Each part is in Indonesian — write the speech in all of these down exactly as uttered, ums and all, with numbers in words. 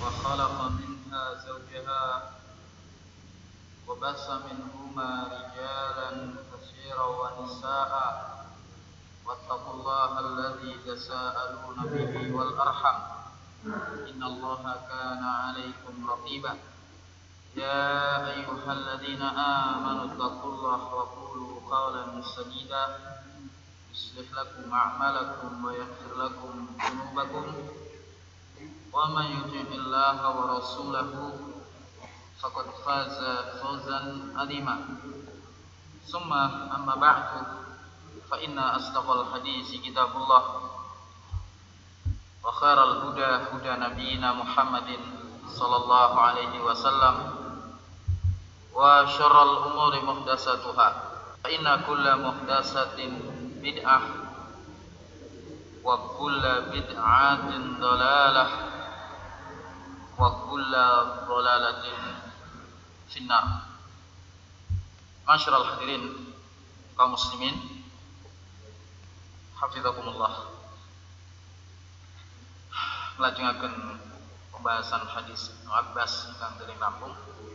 وخلق منها زوجها وبث منهما رجالا كثيرا ونساء واتقوا الله الذي تساءلون به والأرحم إن الله كان عليكم رقيبا يا أيها الذين آمنوا اتقوا الله وقولوا قولا سديدا يصلح لكم أعمالكم ويغفر لكم ذنوبكم ومن يطع الله ورسوله فقد فاز فوزا عظيما ثم أما بعد فإن أصدق الحديث كتاب الله وخير الهدى هدى نبينا محمد صلى الله عليه وسلم وشر الأمور محدثاتها فإن كل محدثة بدعة وكل بدعة ضلالة وكل ضلالة في النار. Masyarul hadirin kaum muslimin hafizakumullah, nglajengaken pembahasan hadis Ibnu Abbas ingkang dereng rampung.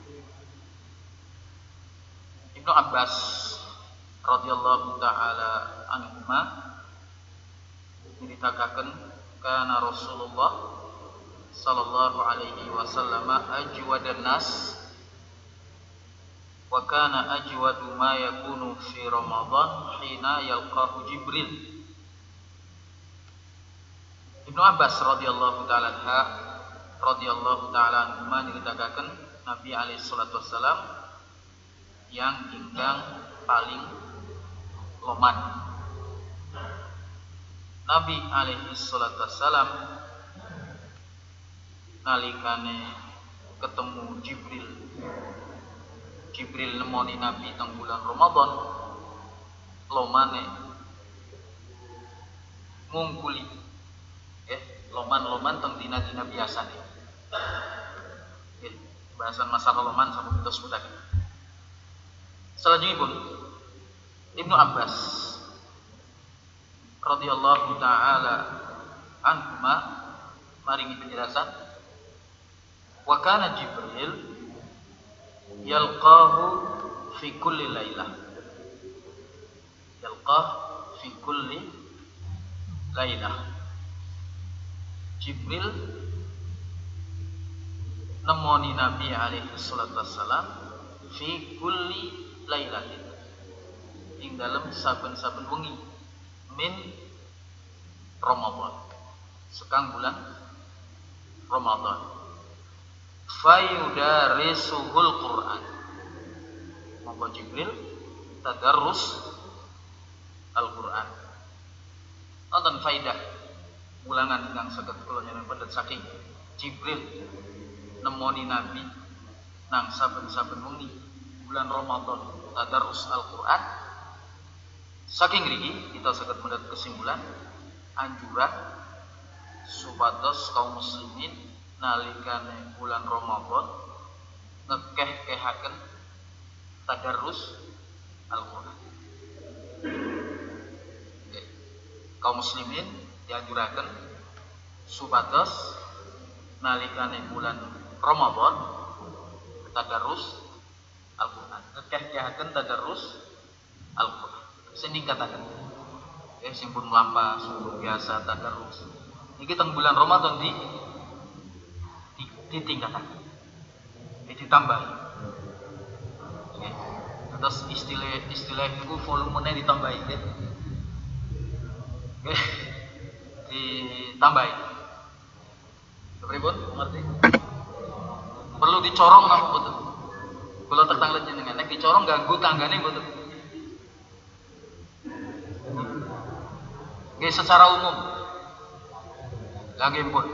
Ibnu Abbas radhiyallahu taala anhuma nyritakaken kana Rasulullah sallallahu alaihi wasallam ajwadan nas wa kana ajwadu ma yakunu fi Ramadan hina yalqahu Jibril. Ibnu Abbas radhiyallahu taala anha radhiyallahu taala anhuma nyritakaken Nabi alaihi salatu wassalam yang ingkang paling loman. Nabi alaihi salatu wassalam nalikane ketemu Jibril Jibril nemoni Nabi teng bulan Ramadan lomane ngungkuli eh loman-loman teng dina-dina biasa nih. Eh, bahasan masalah loman sampun kita sebutaken. Selanjutnya Ibnu Abbas radhiyallahu taala anhuma maringi penjelasan wa kana Jibril yalqahu fi kulli lailah yalqah fi kulli lailah. Jibril nemoni Nabi alaihi salatu wassalam fi kulli lailatin ing dalem saben-saben wengi min Ramadan sekang bulan Ramadan. Fayudarisuhul Quran, monggo Jibril tadarrus Al-Quran. Wonten faidah ulangan ingkang saged kula nyerat saking Jibril nemoni Nabi nang saben-saben wengi bulan Ramadan tadarrus Al-Quran. Saking ngriki kita saged mendapat kesimpulan anjuran supados kaum muslimin nalikane bulan Ramadan ngekeh-kehaken tadarrus Al-Qur'an. Okay. Kaum muslimin dianjuraken supados nalikane bulan Ramadan tadarrus Al-Qur'an, ngekeh-kehaken tadarrus Al-Qur'an. Sing ningkataken eh sing pun mlampah sing biasa tadarrus iki teng bulan Ramadan di ditingkatkan, ditambah. Oke. Terus istilah istilah itu volumenya ditambahi, oke? Oke. Ditambahi. Pripun? Ngerti? Perlu dicorong napa mboten? Kula tetangga jenengan nek dicorong ganggu tanggane mboten? Oke, secara umum. Lagi pun.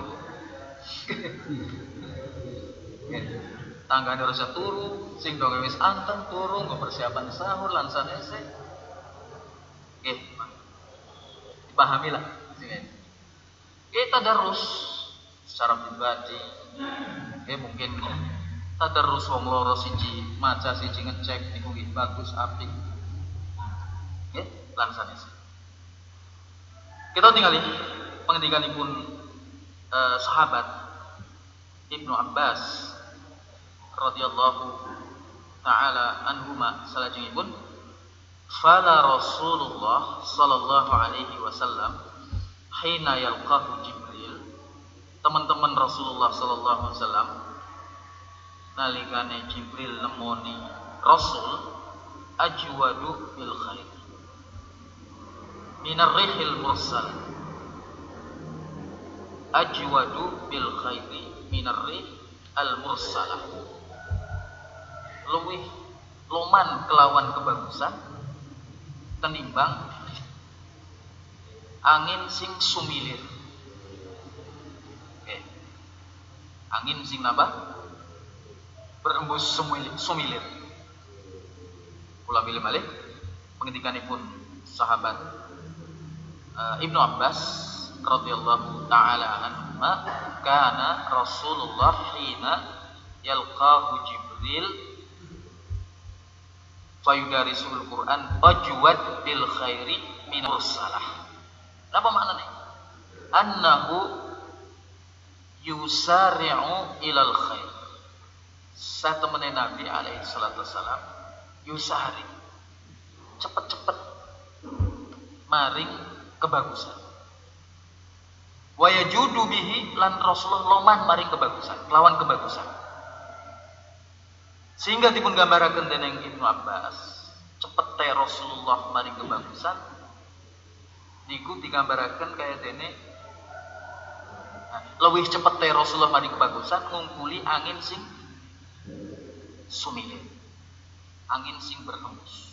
Tanggane harus turu, sing dong wis anteng turu nggo persiapan sahur lan sanese. Nggih, dipahami lah sing ini. Kita tadarrus secara pribadi. Nggih mungkin tadarrus wong loro siji maca siji ngecek niku nggih bagus apik. Nggih, lan sanese. Kita tinggali pengendikanipun eh, sahabat Ibnu Abbas radhiyallahu taala anhuma salajengipun fala Rasulullah sallallahu alaihi wasallam hina yalqahu Jibril, teman-teman Rasulullah sallallahu alaihi wasallam nalikane Jibril nemoni Rasul ajwadu bil khair minar rihil mursal, ajwadu bil khairi minar rih al mursalah, luwih loman kelawan kebagusan tenimbang angin sing sumilir. Oke. Angin sing napa? Berembus sumilir. sumilir. Kula bilih malih pengendikanipun sahabat uh, Ibnu Abbas radhiyallahu taala anhu, kana Rasulullah hina yalqahu Jibril fayudarisul Quran ajwad bil khairi min mursalah. Apa maknanya? Annahu yusari'u ilal khair. Satemene Nabi alaihi salatu wasalam yusari, cepet-cepet maring kebagusan. Wa yajudu bihi, lan Rasulullah loman maring kebagusan, lawan kebagusan. Sehingga dipun gambaraken dening Ibnu Abbas, cepete Rasulullah maring kebagusan niku digambaraken kaya dene luwih cepete Rasulullah maring kebagusan ngungkuli angin sing sumilir, angin sing berhembus.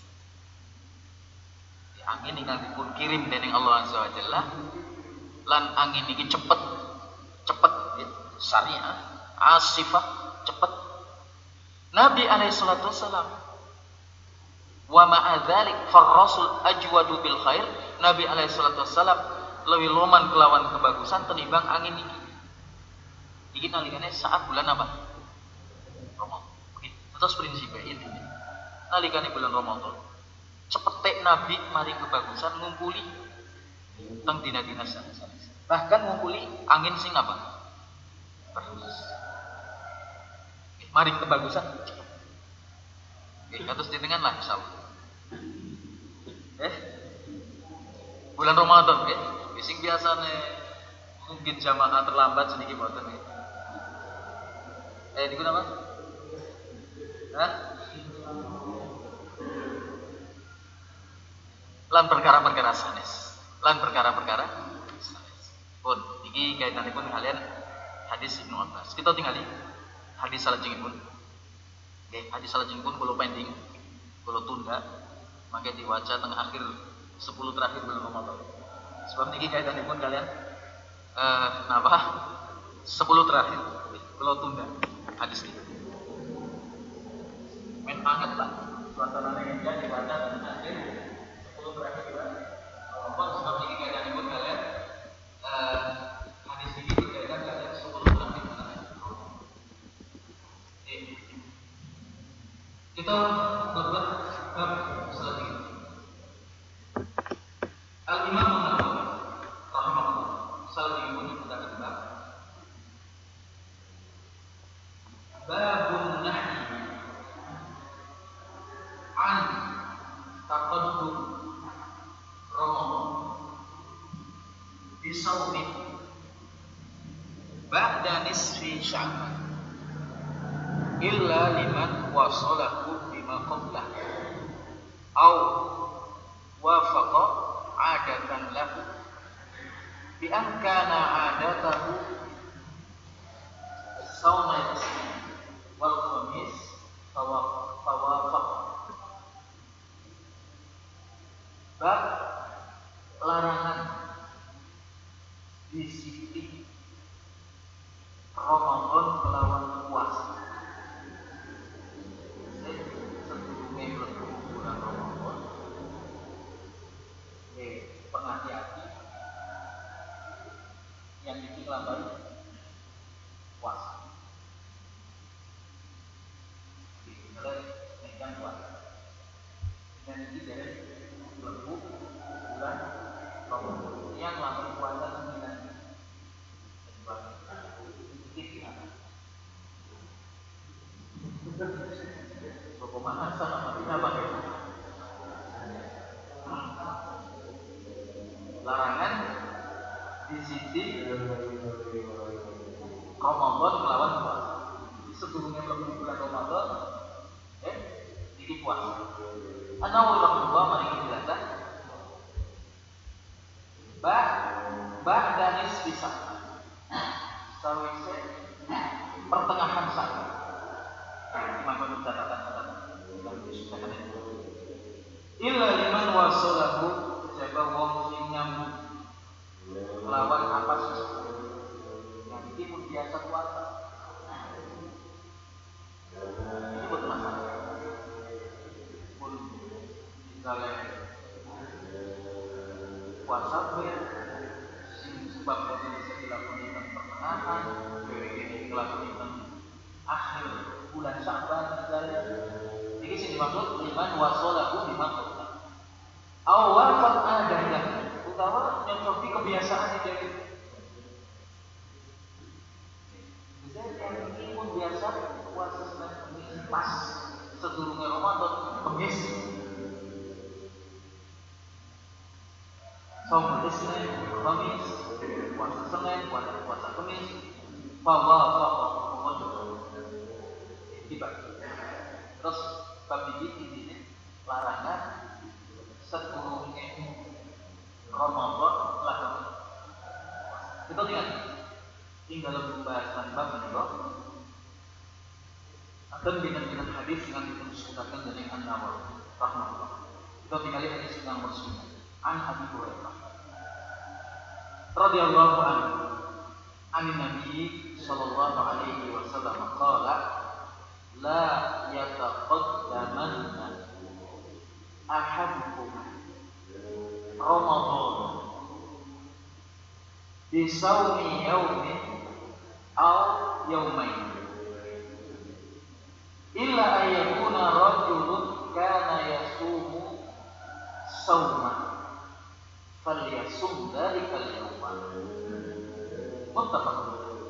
Angin ingkang dipun kirim dening Allah Azza wa Jalla, lan angin iki cepet cepet ya, syariah asifah cepet. Nabi alaihi salatu wasalam wa ma'a dzalik far rasul ajwadu bil khair, Nabi alaihi salatu wasalam lebih loman kelawan kebagusan tenimbang angin iki. Iki nalikane saat bulan apa? Ramadan. Terus prinsipnya intinya nalikane bulan Ramadan cepete Nabi maring kebagusan ngumpuli teng dina-dina sanes. Bahkan ngumpuli angin sing apa? Berhembus. Maring kebagusan cepet. Oke, kados jenengan lah insyaallah. Eh? Bulan Ramadan nggih. Sing biasane mungkin jamaah terlambat sedikit mboten nggih. Eh niku napa? Hah? Lan perkara-perkara sanes. Lan perkara-perkara sanes. Pun iki kaitanipun kalian hadis Ibnu Abbas. Kita tingali hadis salajengipun. Nggih, hadis salajengipun kula pending, kula tunda mangke diwaca tengah akhir sepuluh terakhir bulan Ramadan. Sebab niki kaitanipun kalian eh napa? sepuluh terakhir kula tunda hadis ini. Men banget lah suasananya yang jadi dibaca tengah akhir sepuluh terakhir bulan Ramadan. Sebab niki kaitanipun kalian eh hadis ini berkaitan kalian sepuluh terakhir bulan Ramadan. Kita berbuat bab selanjutnya. Al-Imam An-Nawawi rahimahullah selanjutnya kita bab babun nahyi an taqaddum Ramadan bisawmi ba'da nisfi Sya'ban illa liman wasalahu bima qablah au wafaqa adatan lahu bi an kana adatahu sawma isnin wal khamis fawafaq. Bab larangan disiplin Ramadan melawan puasa. Sebelumnya mlebu bulan Ramadan, eh penghati-hati yang iki lambat puasa. Pemahaman sama apa ya? Larangan di sisi Ramadan melawan puasa. Sebelumnya belum bulan Ramadan, eh, ini puasa. Anawul kedua mari kita jelaskan. Ba, ba dan isbisa. Sawise pertengahan saat. Maka kita catatan-catatan yang disebutkan itu. Illa liman wasalahu jaga wong sing nyambung melawan apa sesuatu yang ini pun biasa puasa. Ini betul masalah. Pun misalnya puasa ber sing sebab itu bisa dilakukan pertengahan, ini dilakukan akhir bulan Sya'ban misalnya. Ini sih dimaksud liman wasalahu dimaksud. Awal adanya, utawa nyocoki kebiasaan itu. Misalnya yang ini pun biasa puasa Senin Kamis pas sedurunge Ramadan Kamis. Saum Senin Kamis, puasa Senin, puasa puasa Kamis, bahwa bahwa pokoknya tiba. Terus bab ini ini larangan sedurunge Ramadan lakukan. Kita lihat di dalam pembahasan bab ini akan dengan hadis yang disebutkan dari An-Nawawi rahimahullah. Kita tinggali hadis yang bersumber an Abi Hurairah radhiyallahu anhu an Nabi sallallahu alaihi wasallam qala la yataqaddamanna ahadukum Ramadan bisawmi yaumin aw yaumain illa ayyakuna rajulun kana yasumu sawma falyasum dzalika al-yawma. Muttafaqun.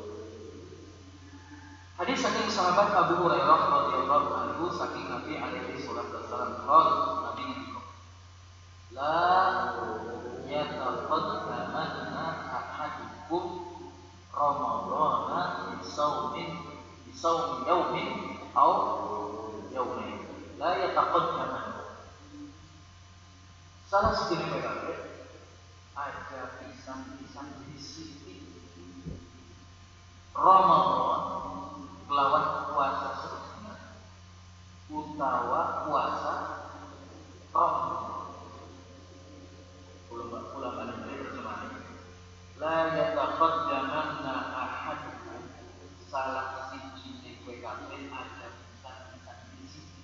Hadis saking sahabat Abu Hurairah radhiyallahu anhu saking Nabi alaihi salatu wasallam qala Nabi ngendika la yataqaddamanna ahadukum Ramadana bisawmin bisawmi yaumin aw yaumin la yataqaddamanna. Salah sekali mereka ada pisang-pisang di sini Ramadan kelawan puasa seterusnya utawa puasa Ramadan. Ulama-ulama ini terjemahan la yataqaddamanna ahadukum salah siji kowe kabeh ada pisang-pisang di sini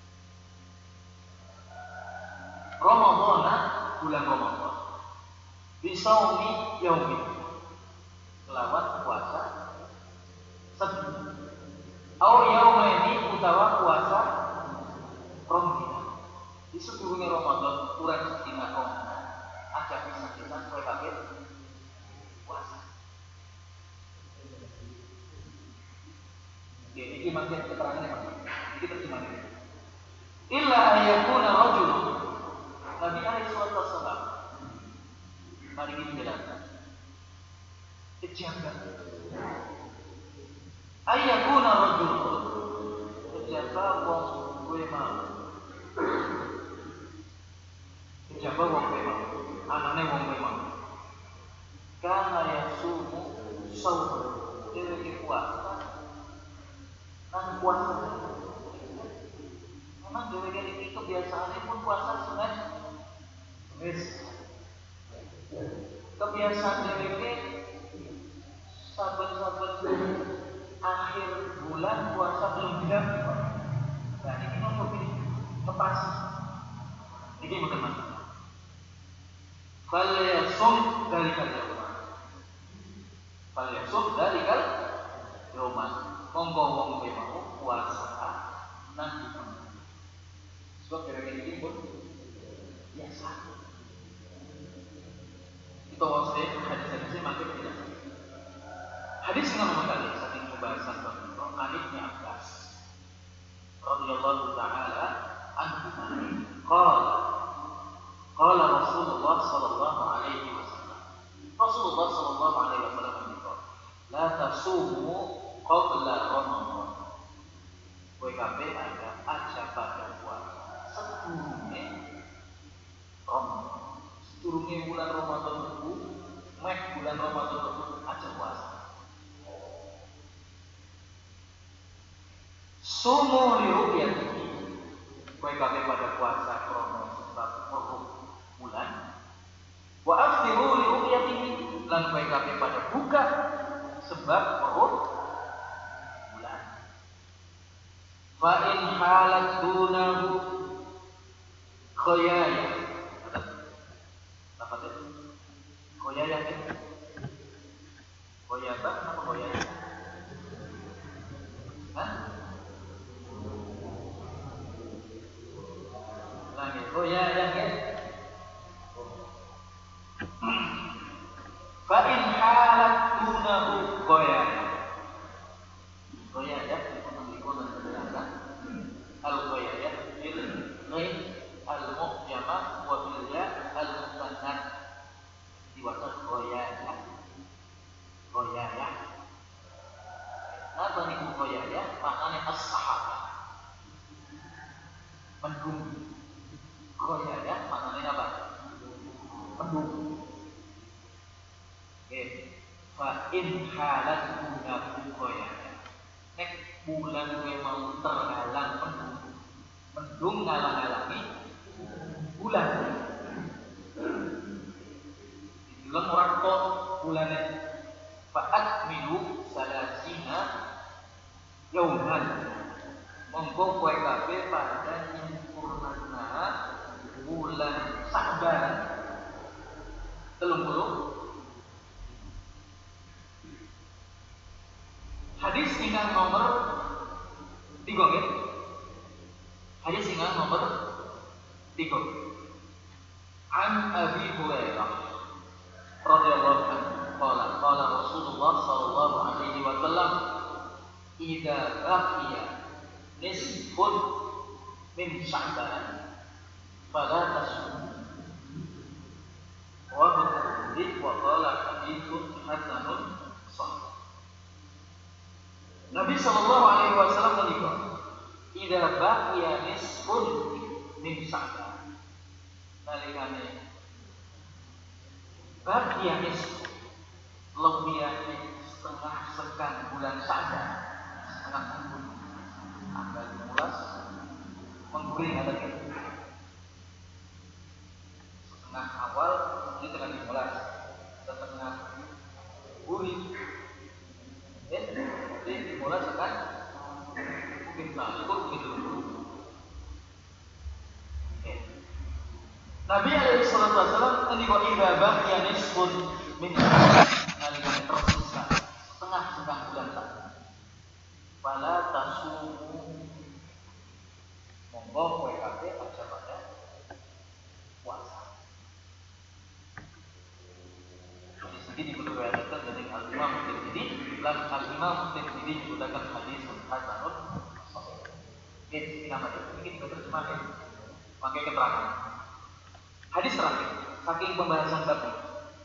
Ramadan bulan Ramadan bisaumi yaumi kelawan puasa sedih au yaumaini utawa puasa Ramadan di sedurunge Ramadan kurang sedina Ramadan aja bisa-bisa kowe kabeh puasa. Jadi iki maksud keterangannya Mas. Iki terjemahannya. Illa ayyakuna rajul Nabi alaihi salatu wasallam mari kita menjelaskan kejaga ayyakuna rajul kejaga wong kowe mau kejaga wong kowe mau anane wong kowe mau kana yasumu saum dhewe puasa nang puasa memang dhewe iki kebiasaane pun puasa Senin Kamis. Kebiasaan dhewe saben-saben akhir bulan puasa belum genap. Nah, ini nomor ini lepas. Ini bagaimana? Fal yasum dalikal yawma. Fal yasum dalikal yawma. Monggo wong kowe mau puasa nang dina. Sebab kira-kira ini pun biasa. Itu maksudnya hadis-hadisnya makin tidak. Hadis yang nomor kali saking pembahasan tentang Anibnya Abbas radhiyallahu taala anhu qala qala Rasulullah sallallahu alaihi wasallam Rasulullah sallallahu alaihi wasallam berkata la tasumu qabla ramadan kowe kabeh ada aja pada puasa sedurunge Ramadan sedurunge bulan Ramadan itu mek bulan Ramadan itu aja puasa sumu li ru'yatihi kowe kabeh pada puasa krana sebab weruh bulan wa aftiru li ru'yatihi lan kowe kabeh pada buka sebab weruh bulan fa in halat dunahu khayaya apa itu khayaya itu khayaba apa khayaya hah oh ya ya ya fa in halat dunahu goya goya ya itu menunjukkan penjelasan al goya ya bil ghaib al mu'jamah wa bil ya al mutannat diwaca goya ya goya ya apa nih goya ya maknanya as-sahabah mendung goya ya maknanya apa? Mendung. Oke. Fa in halat dunahu goya. Nek bulan kowe mau terhalang mendung. Mendung ngalang-alangi bulan. Dibilang orang kok bulannya fa'at milu salasina yauman. Monggo kowe kabeh pada nyempurnana bulan Sa'ban telung puluh hadis ingkang nomor tiga nggih hadis ingkang nomor tiga an Abi Hurairah radhiyallahu anhu qala qala Rasulullah sallallahu alaihi wasallam idza baqiya nisfun min Sya'ban fala tasum wa bi wa qala hadithun hasanun sahih Nabi sallallahu alaihi wasallam menikah idza baqiya nisfun min Sya'ban nalikane baqiya nisfun lebihane setengah sekan bulan Sya'ban setengah bulan tanggal lima belas mengguring ada gitu setengah awal ini tengah lima belas setengah guring eh jadi lima belas kan mungkin takut gitu okay. Nabi alaihi salatu wasallam tadi kok idza baqiya nisfun min nalika tersisa setengah setengah bulan saja fala tasumu monggo kowe kabeh aja pada puasa. Hadis ini diriwayatkan dari Al-Imam Tirmidzi dan Al-Imam Tirmidzi menggunakan hadis hasanun sahih. Ini nama itu ini kita terjemahkan pakai keterangan. Hadis terakhir saking pembahasan bab ini.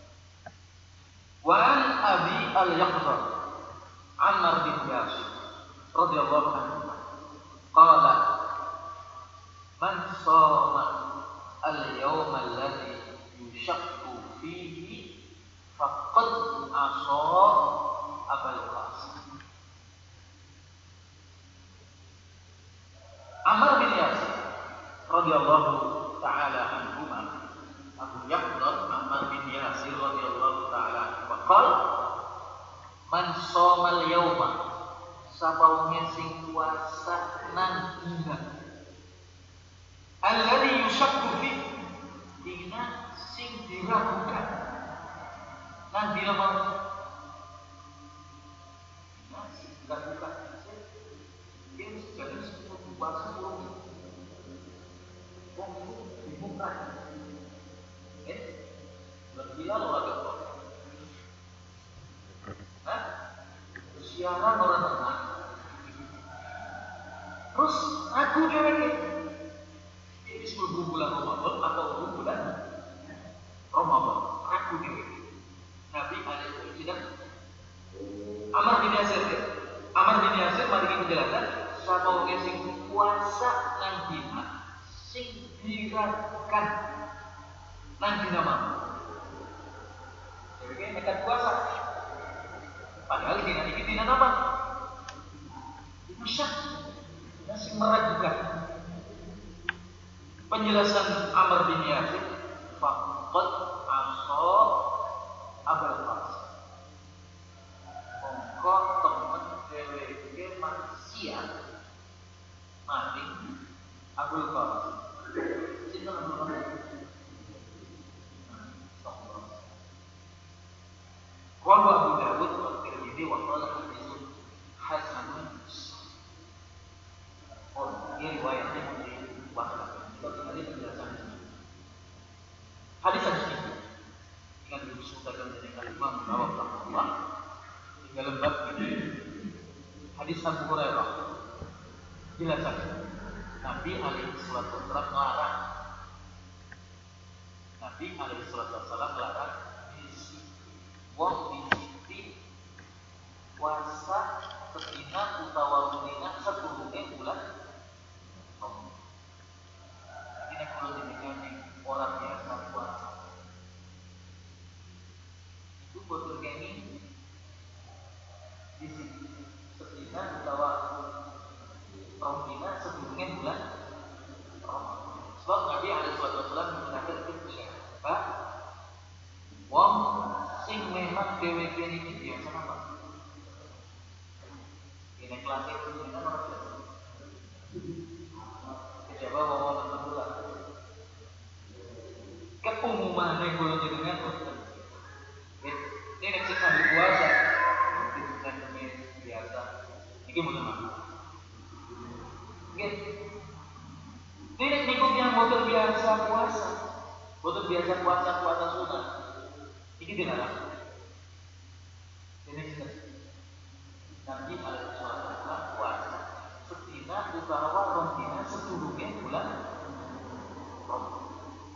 Wa an Abi Al-Yaqzar Ammar bin Yasir radhiyallahu anhu qala man shoma al-yawm alladhi yushaqqu fihi faqad asa Abul Qasim Ammar bin Yasir radhiyallahu taala anhu Abu Yaqzar Ammar bin Yasir radhiyallahu taala anhu qala man shoma al-yawma sabaune sing puasa nang dina alladzi yushakku fi dina sing diragukan nang dina mau dina sing diragukan ini jadi sebuah puasa burung wong itu dibuka eh bergila luar biasa hah siaran orang tenang terus Aku dhewe ini sebelum bulan Ramadan atau bulan Ramadan. Aku dhewe. Nabi alaihi wasallam Amr bin Yasir. Amr bin Yasir mari penjelasan sapa wong sing puasa nang dina sing diragukan nang dina mau. Jadi nekat puasa. Padahal dina iki dina apa? Bisa masih meragukan. Penjelasan Amr bin Yasir faqad aso Abul Qasim. Mongko temen dheweke maksiat maring Abul Qasim. Sinten Abul Qasim? Wa Abu Dawud wa Tirmidzi wa qala haditsun hasanun. Oh, ini riwayatnya di Wahab. Kita kembali penjelasan. Hadis hadis ini dengan disebutkan dari Imam Nawawi rahimahullah di dalam bab ini. Hadis Abu Hurairah jelaskan Nabi alaihi salatu wasallam melarang. Nabi alaihi salatu wasallam melarang isi wong disiti puasa sedina utawa dina sedurunge bulan Ramadan. Ini kalau demikian orang biasa puasa itu betul kini di sini sedina utawa dina sedurunge bulan Ramadan. Sebab Nabi alaihi wasallam mengatakan apa? Wong sing memang dheweke iki biasa apa? Ini kelas itu dengan orang biasa. Coba bawa nonton bola. Keumumannya kalau jenengan boten. Ini nek sing ahli puasa, kita demi biasa. Iki mboten apa. Nggih. Ini niku yang boten biasa puasa. Boten biasa puasa puasa sunat. Iki dilarang. Ini kita Nabi alaihi wasallam puasa sedina utawa rong dina sedurunge bulan Ramadan.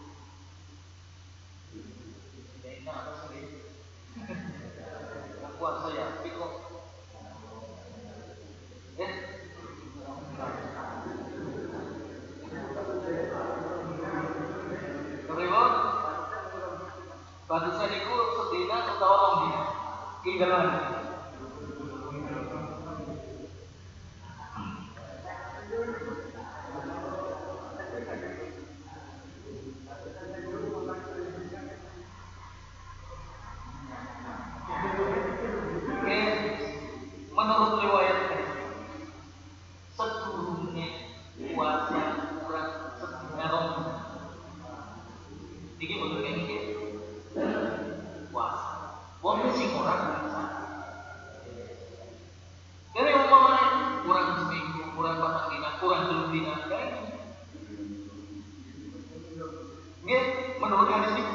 Ini apa sih? Puasa ya, piko. Eh. Reward. Batasan iku sedina utawa rong dina. Ki dalan. Menurut riwayat sedurunge puasa kurang sedina rong. Iki betul kan iki? Puasa. Wong sing ora puasa. Jadi umpamane kurang seminggu, kurang patang dina, kurang telung dina, kae. Nggih, menurut hadis ini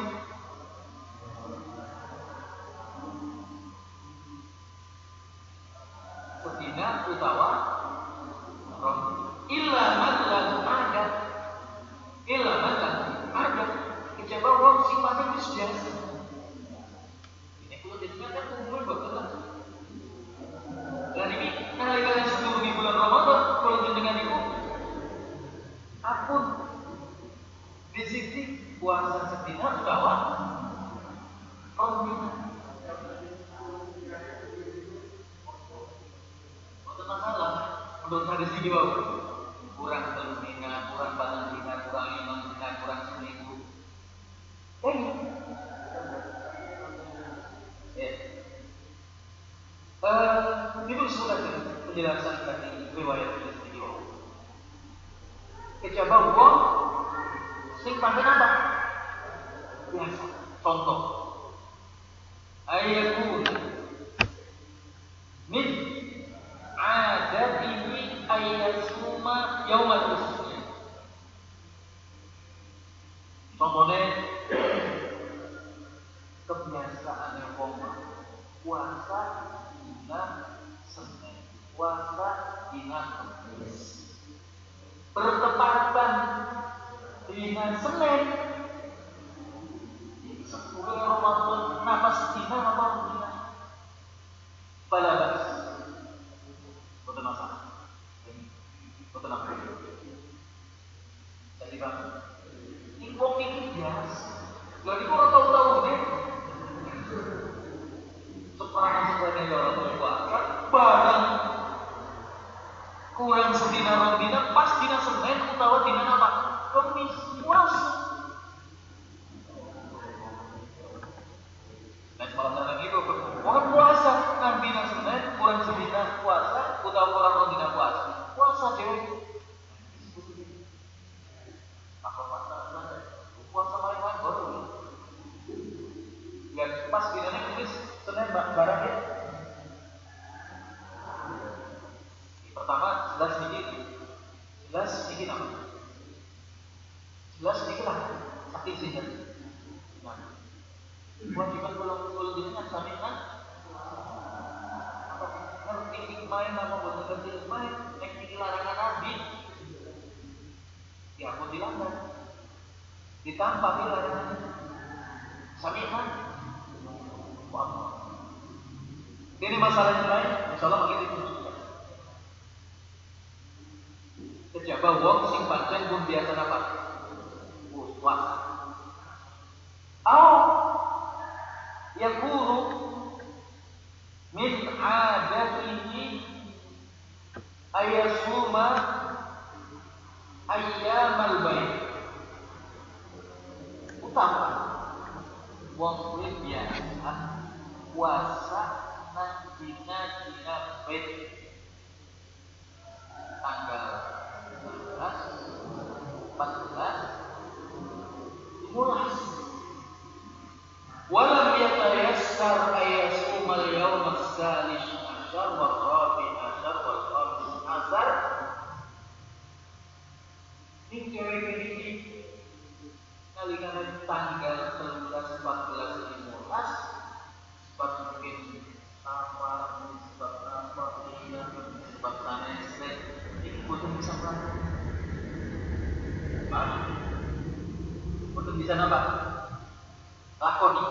sedina utawa rong illa man lam ada illa man lam ada kejaba wong sifatnya wis biasa. Ini kudu diingatkan umum betul. Dan ini kali-kali sedurunge bulan Ramadan kalau jenengan niku apun disiti puasa sedina utawa rong dina. Masalah menurut hadis ini bahwa kurang telur dina, kurang patang dina, kurang lima dina, kurang seminggu. Eh, eh, uh, itu disebutkan penjelasan dari riwayat hadis ini. Kecoba wong sing pancen apa? Biasa. Contoh, ayakun min ada ini ayasuma yaumal usni. Contohnya kebiasaan yang wong puasa dina Senin, puasa dina Kamis. bertepatan dengan Senin sepuluh Ramadan nafas dina apa dina balabas betul masalah betul apa jadi bang ini wong ini biasa lalu itu orang tahu-tahu nih seperangan seperangan ya orang puasa barang kurang sedina rong dina pas dina Senin utawa dina apa Kamis puasa. Dan malam lagi itu orang puasa kan dina Senin kurang sedina puasa utawa kurang rong dina puasa puasa cewek apa masalah puasa main-main baru ya pas dinanya kumis Senin barang ya pertama jelas dikit jelas dikit apa jelas dikit lah sakit sih kan nah kewajiban kalau kalau dinanya sampai kan apa ngerti main apa buat ngerti main ngerti larangan nabi ya aku dilanggar ditambah di larangan sampai kan wah ini masalah yang lain insyaallah begitu kejaba wong sing pancen pun biasa apa? Puasa. Au yakunu min adatihi ayasuma ayyamal bait. Utama wong kuwi biasa puasa nang dina-dina bait tanggal empat belas dimulas walam yatayassar ayasumal yawm as-salis asyar wal rabi asyar wal khamis asyar ini cewek ini kalikan tanggal tiga belas empat belas dimulas sebab mungkin apa sebab apa iya sebab tanese ini butuh bisa melakukan untuk bisa apa? Lakoni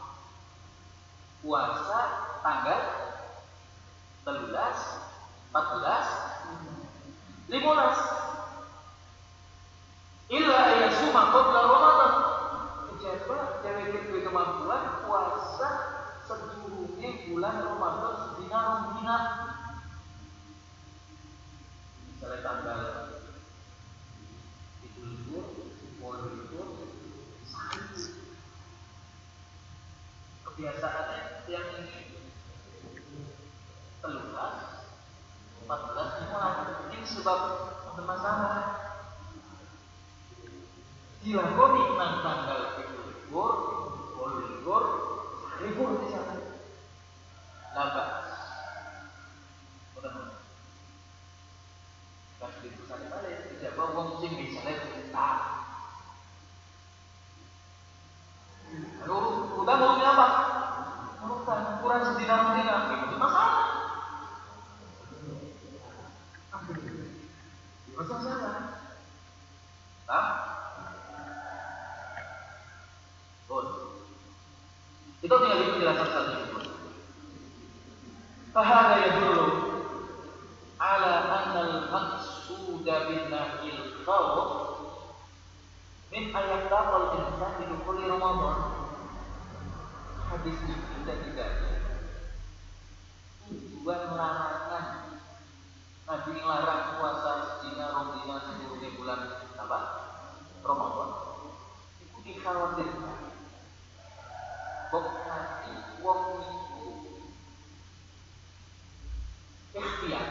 puasa tanggal tiga belas, empat belas, lima belas illa ayasuma qabla Ramadan kejaba cewek itu kemampuan puasa sedurunge bulan Ramadan sedina rong dina misalnya tanggal kebiasaannya yang ini telulas, empat belas dimulai ini sebab bermasalah dilakoni nang tanggal libur, bolu libur, libur di sana labas benar kasih itu sana balik tidak bawa wong sing bisa tak lalu udah mau apa? Urutan kurang sedina sedina itu masalah. Masalah. Nah, bon. Itu tinggal penjelasan saja. Fahada yadullu ala anna al-maqsuda bin nahil khawf min ayat taqal insan di kulli Ramadan. Hadis ini dan tidak tujuan larangan Nabi melarang puasa sedina romdina seluruh bulan apa? Ramadan itu dikhawatirkan bahwa nanti wong itu ikhtiar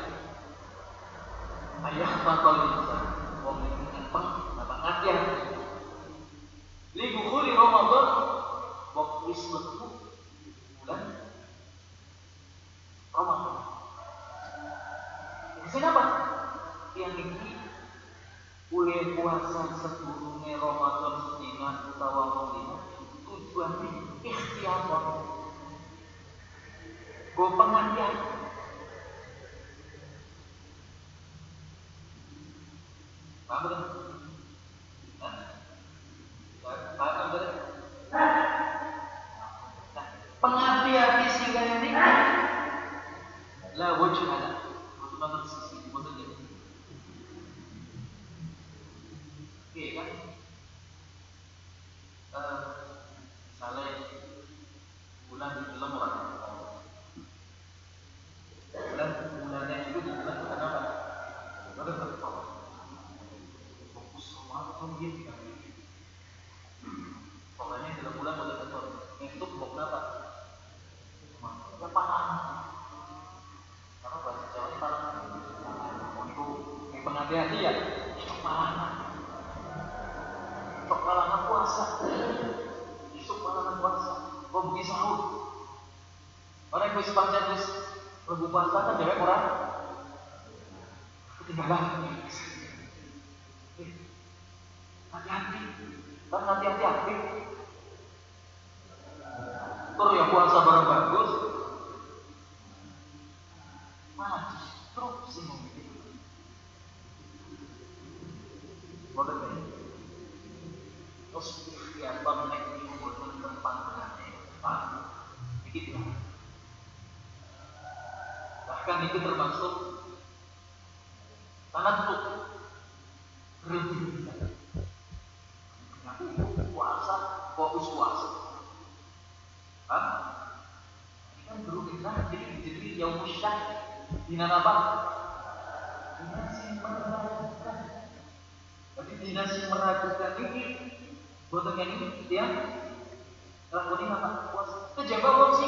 ayah batal insan wong itu nyempeng apa ngatian libukhuli Ramadan waktu ismetu bulan Ramadan. Kenapa? Yang ini boleh puasa sebelumnya Ramadan sedina utawa Ramadan tujuannya ikhtiar go pengertian. Paham betul? Hah? Paham betul? Nah, penghati-hati singgah ini la wujud ada. Wujud nomor sisi, wujud ini. Oke kan? Uh, misalnya bulan di film orang bulan bulannya itu di bulan bukan apa? Ada berapa? Fokus sama apa gitu kan? Pokoknya dalam bulan bulan betul. Itu bok apa? Ya paham. Karena bahasa Jawa ini paham. Untuk yang penghati-hati ya, itu paham. Sok kalangan puasa, isuk kalangan puasa, kok begini sahur. Orang yang bisa baca terus rebu puasa kan jawab orang ketinggalan. Hati-hati, kan hati-hati. Terus yang puasa barang bagus, malah justru sih memilih. Bodoh ini. Terus ikhtiar bangunan ini membuat tempat dengan begitu. Bahkan itu termasuk sangat untuk rutinitas. Aku puasa, fokus puasa. Hah? Ini kan berubah jadi jadi yang musyak di apa? Dinasi meragukan. Tapi dinasi meragukan ini buat yang ini dia lakukan apa? Puasa. Kejaga wong sih.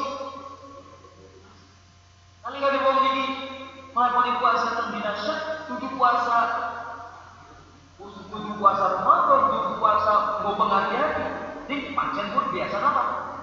Kali kali wong ini melakukan puasa dan dinasi, tujuh puasa, tujuh puasa Ramadan, tujuh puasa mau pengajian, ini pancen pun biasa apa?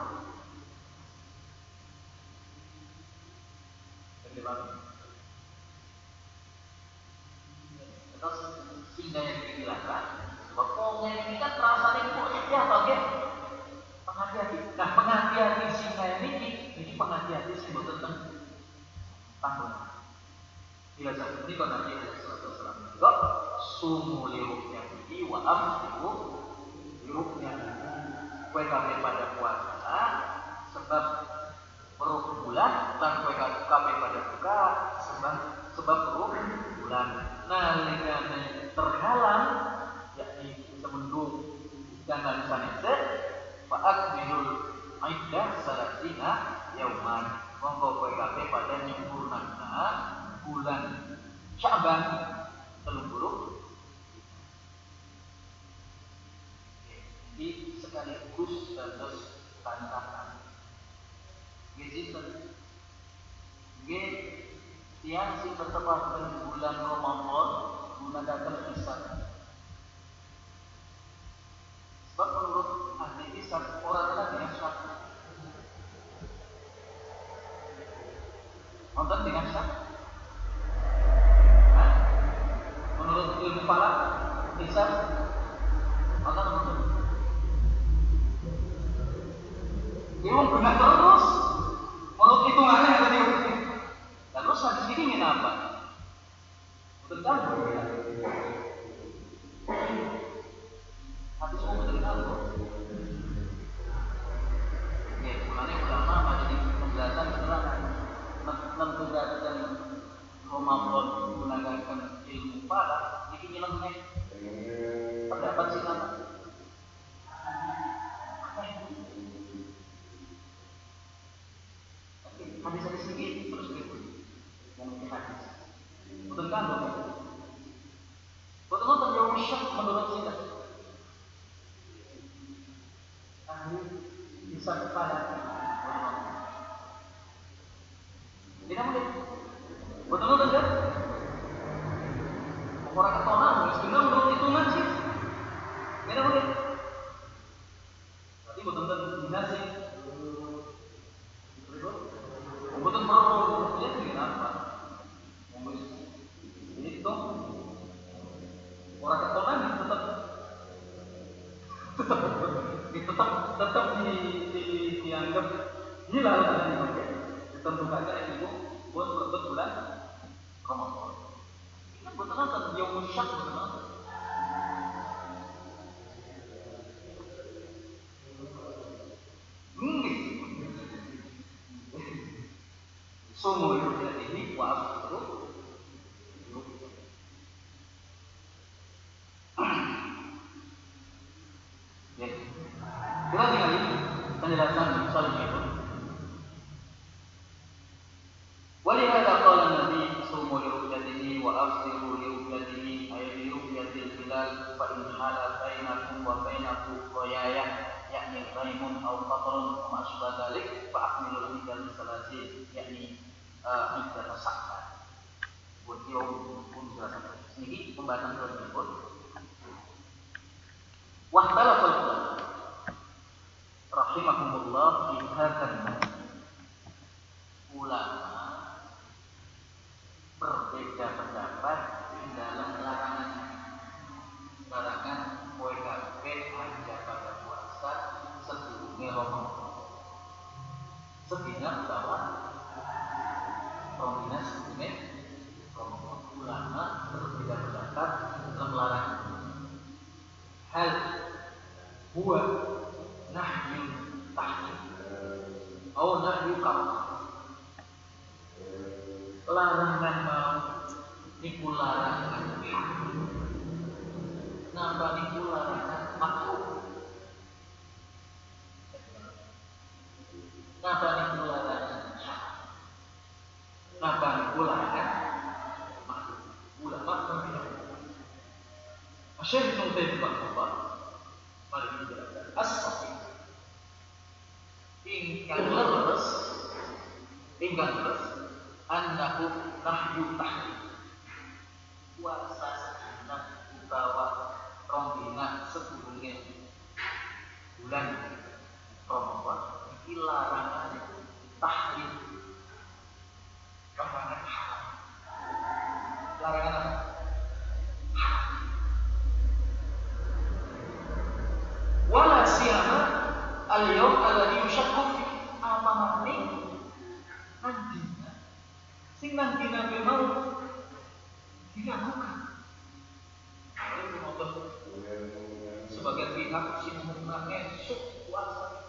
Terus sehingga yang dibilangkan, pokoknya ini kan rasanya kok ya bagian penghati-hati. Nah penghati-hati sehingga ini ini penghati-hati sih buat tentang tanggung. Bila saat ini kalau Nabi Sallallahu Alaihi Wasallam juga sumu liruknya ini wa amsiku liruknya kue kami pada puasa sebab perut bulan dan kue kami pada buka sebab sebab perut bulan. Nah, dengan terhalang yakni semendung dan sanese faat minul aidah salatina yauman monggo kowe kabeh pada nyempurnana bulan Sya'ban telung puluh. Jadi sekaligus dados tantangan. Gizi nggih tiang sing bertepatan bulan Ramadan mengadakan hisab. Sebab menurut ahli hisab orang ada dengan syak. Nonton dengan syak? Nah, menurut ilmu falak hisab nonton nonton. Ilmu benar terus. Menurut hitungannya yang tadi. Terus hadis ini ingin apa? Tentang berbeda. Hadis itu tentang apa? Ya, mulanya ulama menjadi penjelasan setelah menegakkan Ramadan menggunakan ilmu falak, ini nyeleneh. Pendapat sih sama. Hadis-hadis ini terus gitu. Yang hadis. Betul kan? Betul-betul yang syak menurut kita. Ahli bisa kepada tidak boleh. Betul-betul kan? Orang ketonan, sebenarnya menurut hitungan sih. Tidak boleh. Berarti betul-betul dinasi. Betul perlu dia dengan apa? Itu orang ketonan tetap tetap tetap tetap di, di dianggap gila tadi oke. Ditentukannya itu buat betul bulan Ramadan. Ini betul kan yang musyak betul. sumu ru'yatihi wa afsiru ya. Kita tinggal ini penjelasan soalnya itu. Walihada qala Nabi sumu ru'yatihi wa afsiru ru'yatihi ay ru'yatil hilal fa in hala bainakum wa bainahu qayayah yakni raimun aw qatrun wa asbah dzalik fa akmilul iddal salasin yakni iddah sakna. Buat yo pun jelasan ini pembahasan tersebut. Wahtalafa ulama rahimahumullah fi hadzal ulama berbeda pendapat di dalam larangan larangan poe kabeh aja pada puasa sedurunge Ramadan. Sedina utawa Ramadan sedurunge Ramadan. Ulama berbeda pendapat dalam larangan. Hal huwa nahyu tahrim atau nahyu karah. Larangan mau niku larangan napa niku larangan makruh napa niku larangan napa niku larangan makruh. Ulama berbeda. Syekh Ibnu Taimiyah mari kita jelaskan as-sahih ingkang leres ingkang leres annahu nahyu tahrim puasa sedina utawa rong dina sedurunge bulan Ramadan iki larangan tahrim, larangan haram, larangan apa? Haram. Wala siyama al-yawm alladhi yushakku fi amamani nantinya sing nantinya memang dilakukan oleh penonton sebagai pihak sing mengenai esok puasa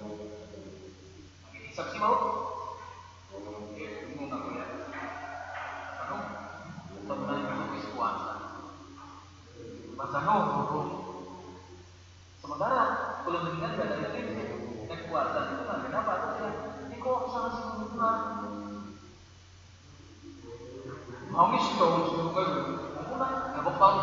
ini saksi mau ya bingung aku ya karena teman itu puasa puasa no sementara kalau mendingan gak ada tim naik puasa itu nanti apa tuh ya ini kok sama si bunga mau sih dong si bunga aku lah nggak bakal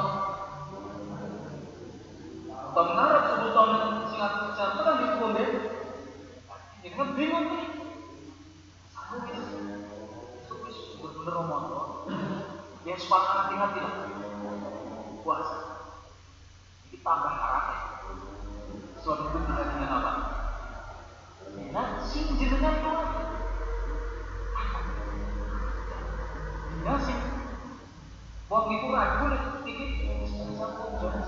tahun Arab sebelum tahun singkat siapa kan di Kombe jadi kan bingung nih sama gitu terus bener Ramadan ya suara hati-hati lah puasa ini tambah haram suatu itu tidak dengan apa nah sing jenengan itu ya sing wong itu ragu nih dikit satu jenis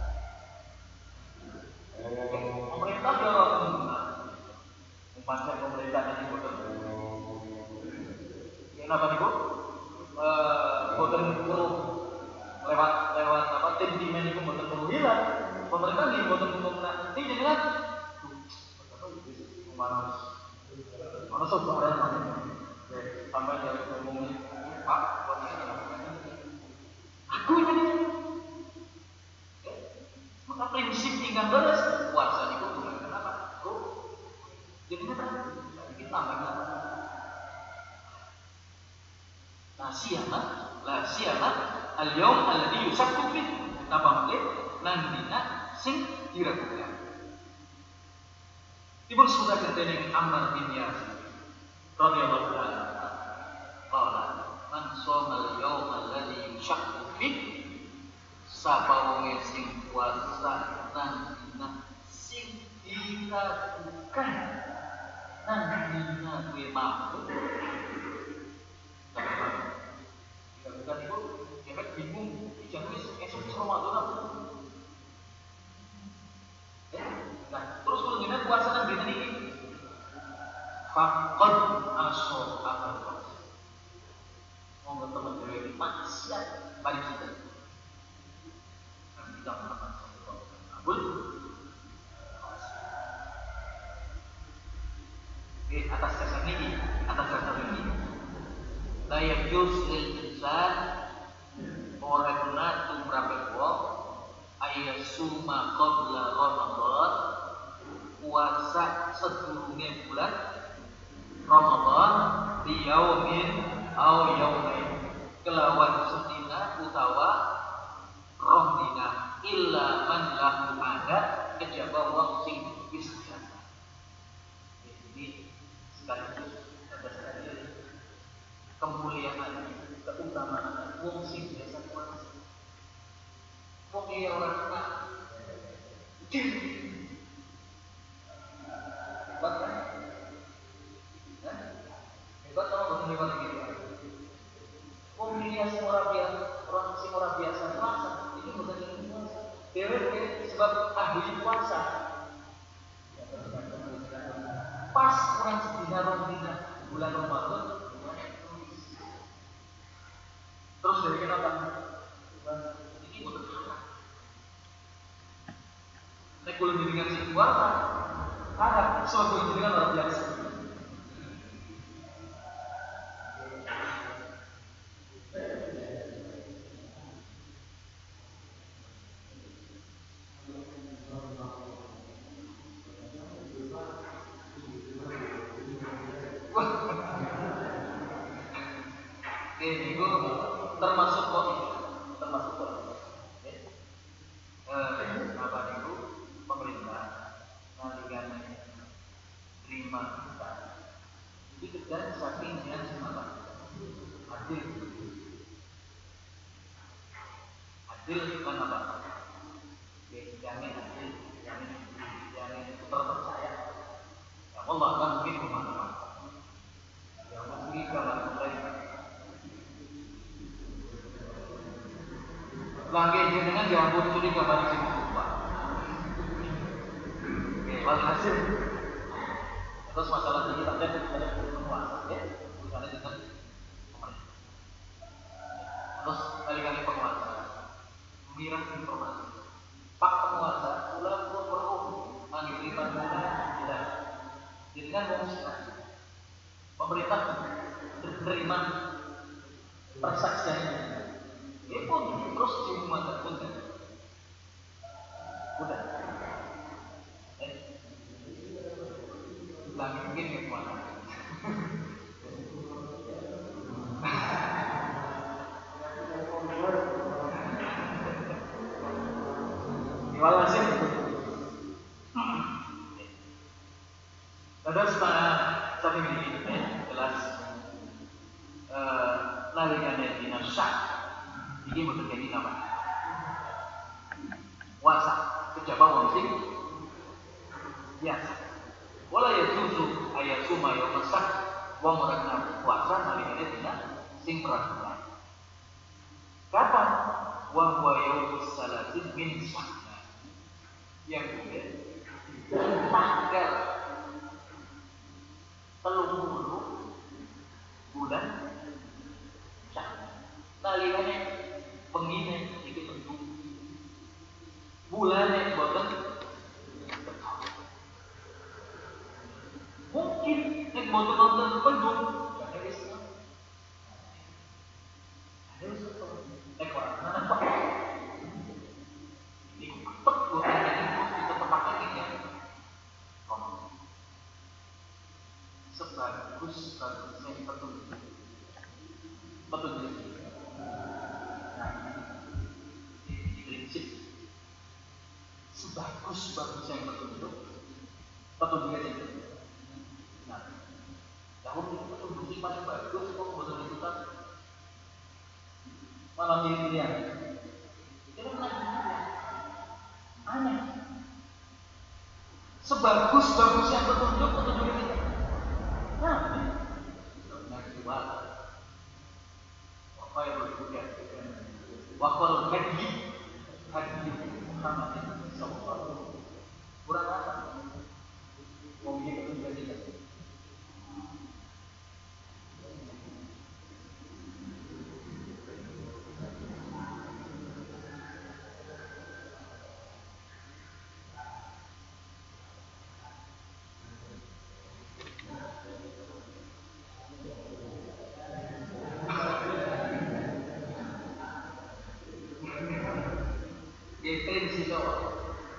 pemerintah dorong umpamanya pemerintah ini boten ya apa nih bu boten perlu lewat lewat apa tim timen itu boten perlu hilang pemerintah ini boten perlu nanti jadi kan mana mana saudara sampai dari ngomongin pak buat ini aku ini maka prinsip tinggal beres puasa itu bukan kenapa kok jadi kan kita tambah nah siyama la siyama al yawm alladhi yusakku fi napa malih nandina sing diragukan dipun sebutaken dening Ammar bin Yasir radhiyallahu anhu qala man shoma al yawm alladhi yusakku fi sapa wong sing puasa nandina sing diragukan nandina kuwi mampu diragukan itu kepet bingung jangan esok Ramadan apa nah terus kalau kita puasa dan beda ini faqad asor akal mau ketemu dari maksiat bagi kita dan kita melakukan sesuatu abul di atas dasar ini yajuz lil insan ora kena tumrap wong ayasuma qabla Ramadan puasa sedurunge bulan Ramadan di yaumin au yaumain kelawan sedina utawa rong dina illa man lahu adat kejaba wong sing bisa. Jadi sekaligus ada sekali kemuliaan keutamaan wong sing biasa puasa. Wong dia orang kena jin hebat kan? Hah? Hebat sama bukan hebat gitu. Wong dia semua biasa, orang sing ora biasa puasa, ini bukan jadi puasa. Dewe sebab ahli puasa. Pas orang sedina rong dina bulan Ramadan, terus dari kenapa? Ini bukan haram. Nek kulo dengan si puasa, haram. Suatu jenengan luar biasa. Ini gue termasuk kok termasuk kok eh apa itu pemerintah nalikan terima kita jadi kerja saking yang semangat adil adil kan apa ya jamin adil jamin jamin terpercaya ya Allah kan mungkin kemana-mana ya mungkin kalau mereka langge jenengan diampun curi gambar sing lupa. Oke, walhasil. Terus masalah ini ada ada penguasa, ya. Misalnya dengan pemerintah. Terus kali-kali penguasa mirah informasi. Pak penguasa, ulah pun perlu mengirimkan dana tidak. Jadi kan musnah. Pemerintah terima persaksian. Dia pun terus cium mata pun kan. Udah. Eh. Lagi mungkin ke mana? Diwalasin. Ada setengah satu ini jelas eh nalikannya dinasyak. Ini menjadi apa? Puasa kejaba wong sing biasa. Wala yajuzu ayasuma yaum sak wong ora kena puasa nalikane dina sing peraturan. Kapan? Wa huwa yaumus salatin min sya'ban. Yang kemudian tanggal telung puluh bulan Sya'ban. Nalikane pengine iki tentu bulannya boten mungkin nek boten nonton pendung ada Islam ada Islam nek ora ana apa iku tetep boten iku ditepake iki ya sebagus bagusnya petunjuk petunjuk bagus bagus yang petunjuk petunjuknya itu nah tahun itu petunjuk yang paling bagus kok betul itu kan malah pilih-pilihan itu lagi aneh sebagus bagus yang petunjuk petunjuknya itu nah ini nah kedua apa yang berikutnya wakil hadi hadi Muhammad sallallahu kurang apa? Mau ini juga tidak.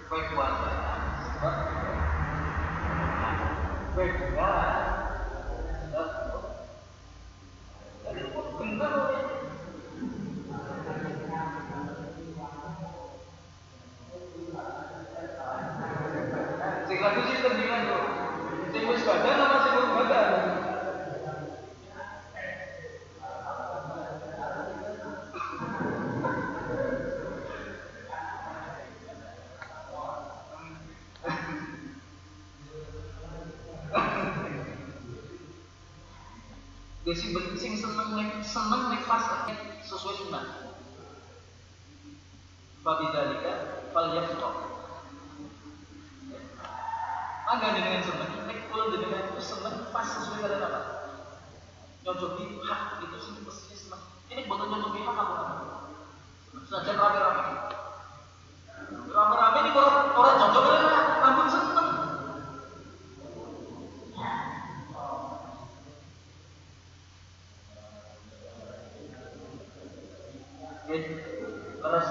Kue puasa sebab kue bunga sebab jadi pun benar oleh sing lagu sih tendingan tuh sing wis badan apa sing belum badan. Dia sing sing seneng nek seneng nek pas sesuai sunnah. Fabidalika fal yafqah. Angga dengan seneng nek kula dengan itu seneng pas sesuai dengan apa? Nyocoki hak itu sing mesti seneng. Ini boten nyocoki hak apa? Saja rame-rame. Rame-rame ini kalau orang cocok kan langsung seneng. Terus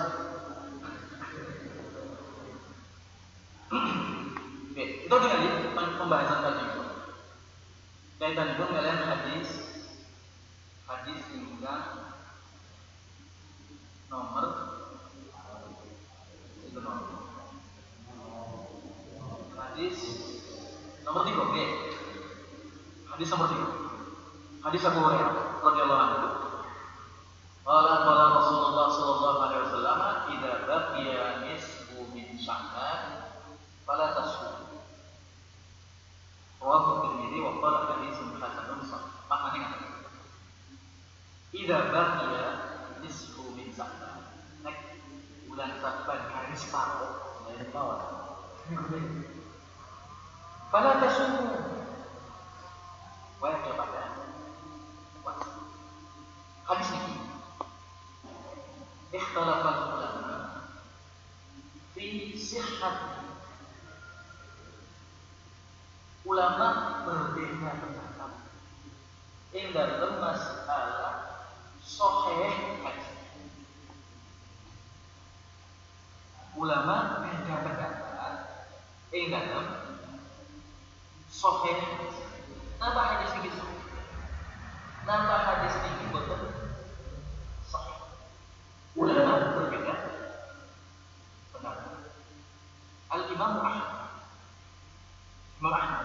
oke, itu dengan pembahasan tadi itu. Kaitan pun kalian hadis hadis hingga nomor itu nomor hadis nomor tiga, oke. Hadis nomor tiga. Hadis Abu Hurairah radhiyallahu anhu. Qala qala Rasulullah sallallahu alaihi wasallam, "Idza baqiya nisfu min Sya'ban fala tasum." Rawahu Tirmidzi wa qala haditsun hasanun sahih. Maknanya apa? Idza baqiya nisfu min Sya'ban. Nek bulan Sya'ban hari separuh, dari bawah. Fala tasum. Wajib pada puasa. Hadis ini ikhtalafa ulama fi sihhat. Ulama berbeda pendapat ing dalam masalah sahih hadis. Ulama beda pendapat ing dalam sahih hadis. Napa hadis ini sahih? Napa hadis ini boten sahih? Ulama berbeda pendapat. Al-Imam Ahmad Imam Ahmad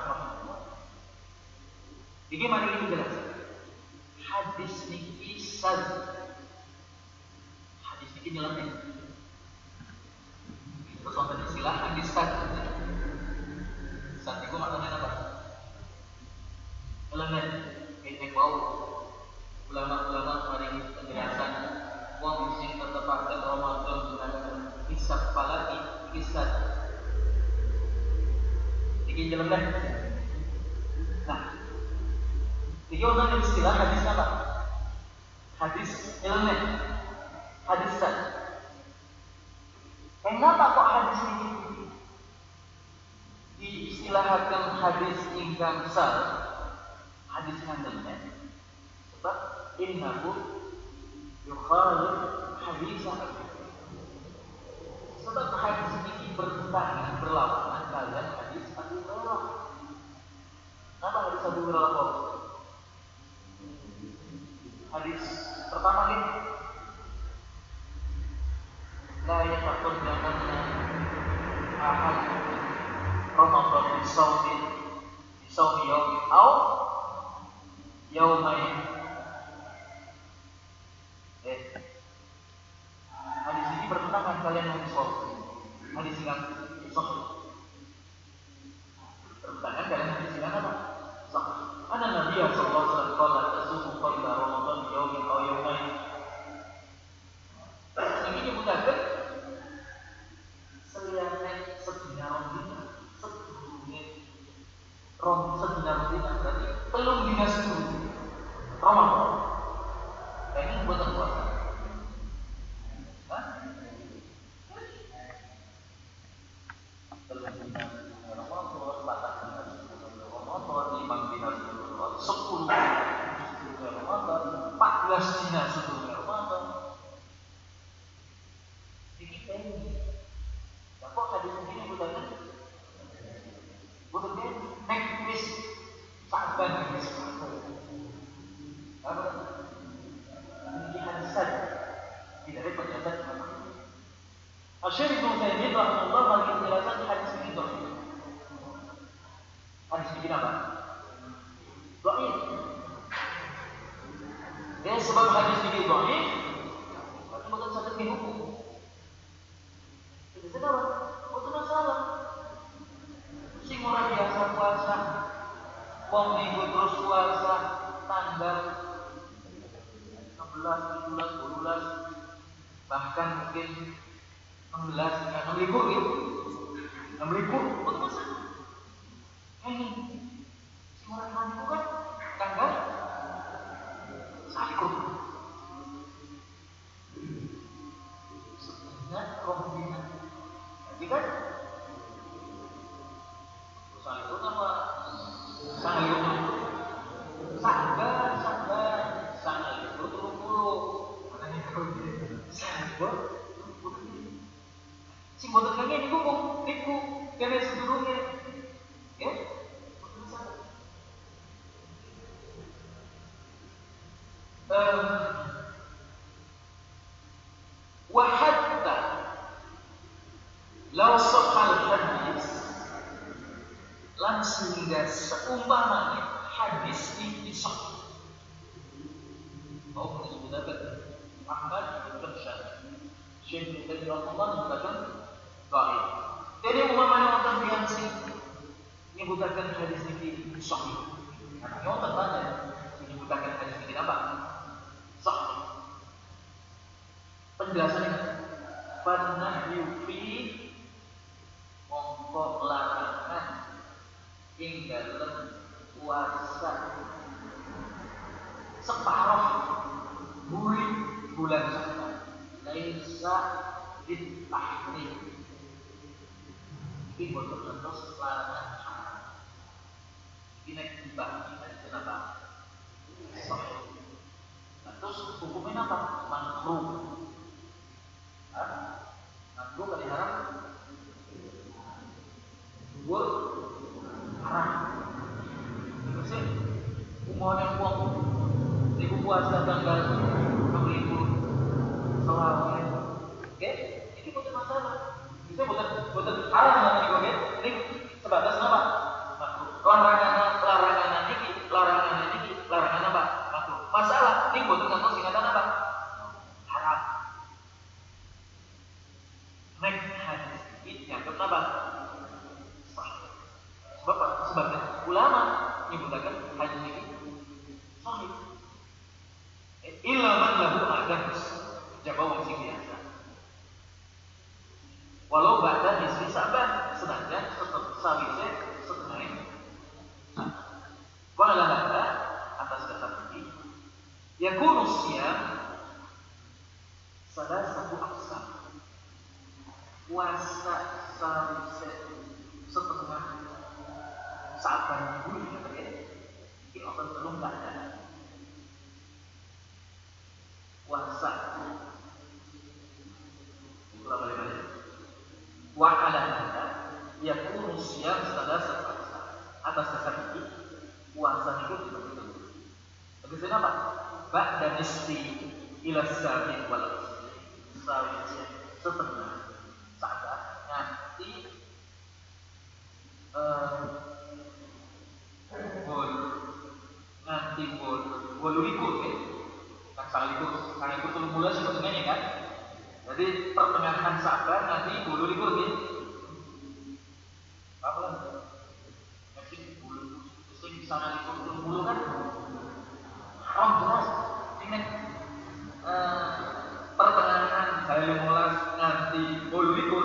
ini mari kita jelaskan. Hadis niki sad. Hadis niki nyeleneh. Terus wonten istilah hadis sad. Sad niku maknanya apa? Nyeleneh. Ini bau. Ulama-ulama mari penjelasan wong sing tetepaken Ramadan dengan hisab falaki hisab iki nyeleneh. Nah, iki ono istilah hadis apa? Hadis nyeleneh. Hadis sad. Kenapa kok hadis ini diistilahkan hadis ingkang sad? Hadis nyeleneh. Sebab innahu yukhalif hadis sebab hadis ini bertentangan berlawanan kalian hadis Abu Hurairah. Kenapa hadis Abu Hurairah? Hadis pertama ini la yataqaddamanna ahad Ramadan bi shaumi bi shaumi yaumi aw yaumain. Eh, hadis ini bertentangan kalian hadis sahih. Hadis yang sahih. Bertentangan kalian hadis yang apa? Sahih. Ana Nabi sallallahu alaihi wasallam qala tasumu qabla Ramadan yawmin aw yawmain. Ini menyebutkan seliyane sedina Ramadan, sedurunge rom sedina Ramadan berarti telung dina sedurunge Ramadan. Ini buatan puasa. Hah? Syekh Ibnu Utsaimin rahimahullah bagi penjelasan hadis ini dhaif. Hadis ini apa? Dhaif. Ya, sebab hadis ini dhaif, berarti bukan satu hukum. Jadi kenapa? Bukan masalah. Sing ora biasa puasa, wong minggu terus puasa, tanggal enam belas, tujuh belas, dua belas, bahkan mungkin enam belas, enam libur gitu, enam libur, bukan masalah. Ini, si orang yang itu kan tanggal salikur. Sebenarnya rohnya, jadi kan salikur apa? Salikur, sabar, sabar, salikur turun puluh, mana itu? Salikur. Si boten kene niku kok niku kene sedurunge. Ya. Eh wa hatta law sahal hadis lan sehingga seumpamanya hadis ini sahih. Mau disebutkan Ahmad bin Syarah. Syekh bin Rahimahullah menyebutkan baik. Jadi umpamanya orang yang sing menyebutkan hadis ini sahih. Nah, yang tertanya menyebutkan hadis ini apa? Sahih. Penjelasannya fanahyu fi mongko larangan ing dalem puasa separuh buri bulan Syawal. Laisa ditahrim. Ini bodoh terus larangan haram. Ini dibahas kenapa? Sahih. Terus hukumnya apa? Makruh. Ah, makruh kali haram. Dua haram. Terus sih, umumnya uang. Ibu puasa tanggal enam libur. Selawat. Oke, ini bukan masalah. Bisa bukan bukan haram nanti oke. Ini sebatas apa? Makruh. Larangan larangan ini, larangan ini, larangan apa? Makruh. Masalah ini bukan contoh singkatan apa? Haram. Nek hadis ini yang apa? Sah. Sebab apa? Sebagian ulama menyebutkan hadis ini sahih. Illa man lahu adas. Jaga wong sing biasa. Walau ba'da nisfi Sa'ban, sedangkan tetap sawise setengah ini. Wala hada atas dasar ini yakunu siyam salah satu aksam. Puasa sawise setengah Sa'ban bulan ya. Ini akan telung ba'da. Puasa berapa kali? Wa ala hada yakunu siyam salasat aqsam. Atas dasar ini puasa itu dibagi dua. Bagaimana apa? Ba'da nisfi ila sabi wal asri. Sawi setengah Sa'ban nanti eh bol nanti bol bol likur ya. Kan salah likur, salah likur telung bulan sebetulnya kan. Jadi pertengahan Sa'ban nanti bulu libur nih. Apa lagi? Nanti bulu, sing sana libur telung bulu kan? Oh jelas. Ini uh, pertengahan hari lima belas nanti bulu libur.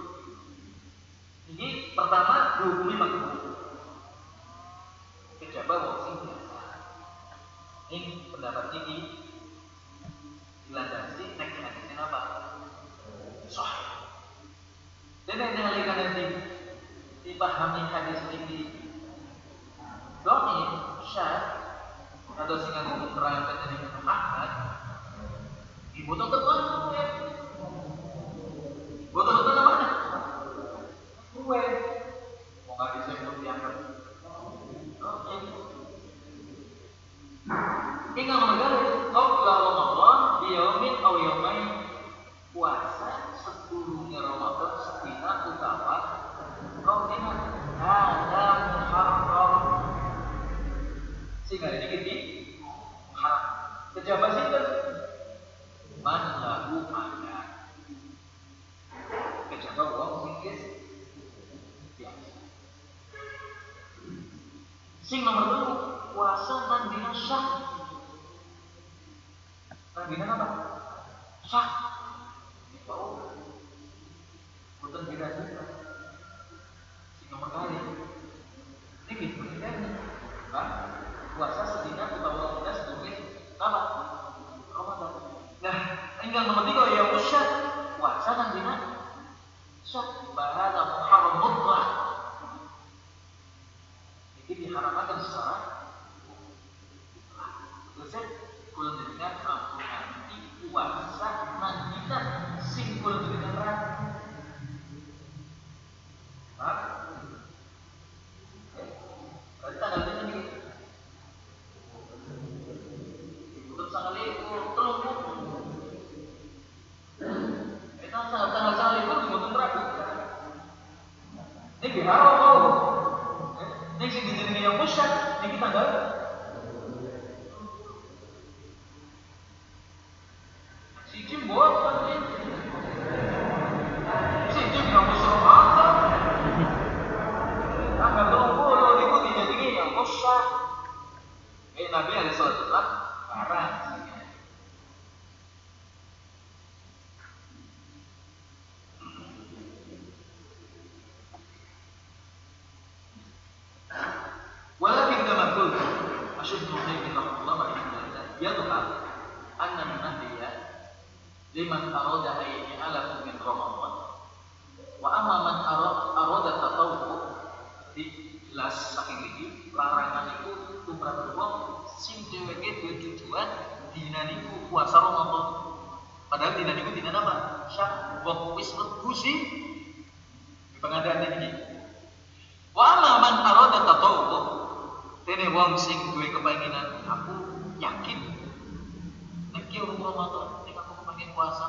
Ini pertama dua puluh lima kejabat wong sing biasa. Ini pendapat ini dilandasi nek hadisnya apa? Sahih. Dan yang dialihkan nanti dipahami hadis ini dhaif, syadz atau sehingga hukum terangkan dari Ahmad dibutuh tertentu ya. Butuh tertentu mana? Gue mau nggak bisa ikut dianggap. Ingat negara qabla Ramadan biyaumin aw yaumain puasa sebelumnya Ramadan Sing nomor dua puasa nang dina syak. Nang dina apa? Syak. Oh, bukan beda juga. Sing nomor kali. Ini berbeda. Kan? Puasa sedina utawa kita sebagai apa? Ramadan. Nah, tinggal nomor tiga ya syak. Puasa nang dina syak. Bahasa haram mutlak. Ini diharamkan secara selesai kulo dengan mampu nanti puasa nanti kita simpul dengan ragu. Hah? Berarti tanggal ini untuk tanggal itu terus kita tanggal tanggal itu dibutuhkan ragu. Ini diharam mau. Ini sih dijenengi yang musyak, ini kita enggak. Siji buat kan ini. Siji nggak musyak apa. Tanggal dua puluh itu dijenengi yang musyak. Eh Nabi alaihi salatu wasallam larang. Walakin kama qultu Asyid Muhammad rahimahullah rahimahullah yadhhar anna an-nahya liman arada ayyi ala min Ramadan wa amma man arada tatawwu di jelas saking iki larangan iku tumrap wong sing dheweke duwe tujuan dina niku puasa Ramadan padahal dina niku dina apa? Syak wong wis mlebu sing di pengadaan iki wa amma man arada tatawwu dene wong sing duwe kepenginan aku yakin nek ki urung Ramadan nek aku kepengin puasa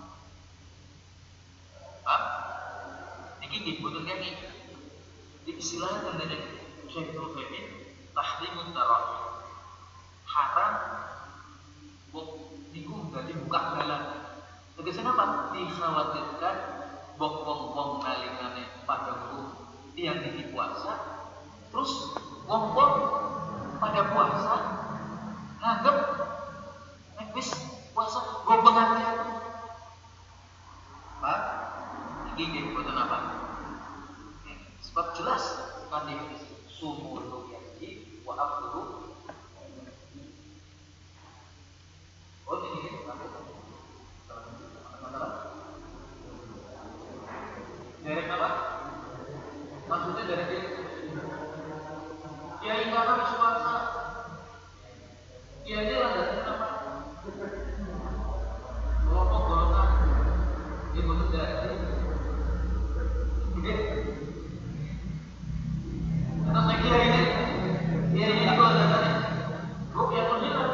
Pak iki nggih boten kene di istilah tandene Syekh Nurul tahrimun darah haram wong niku dadi buka dalan tegesane apa dikhawatirkan wong-wong nalingane padha tiang iki puasa terus wong-wong pada puasa nganggep nek wis puasa go pengantin. Pak, iki nggih boten apa. Sebab jelas kan di sumur ru'yati wa afdhu. Oh ini derek apa? Maksudnya derek ya ini karena puasa ya ini landasannya apa? Kelompok golongan ini betul dari karena saya kira ini ya ini itu landasannya kok yang terhilang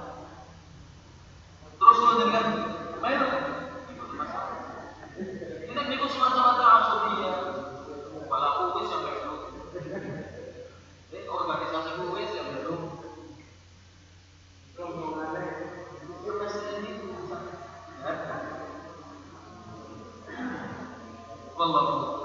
terus lo dengan main ini betul masalah ini niku semata-mata asubiyah walaupun wis yang belum organisasi gue yang belum rombongannya itu masih ini wallahu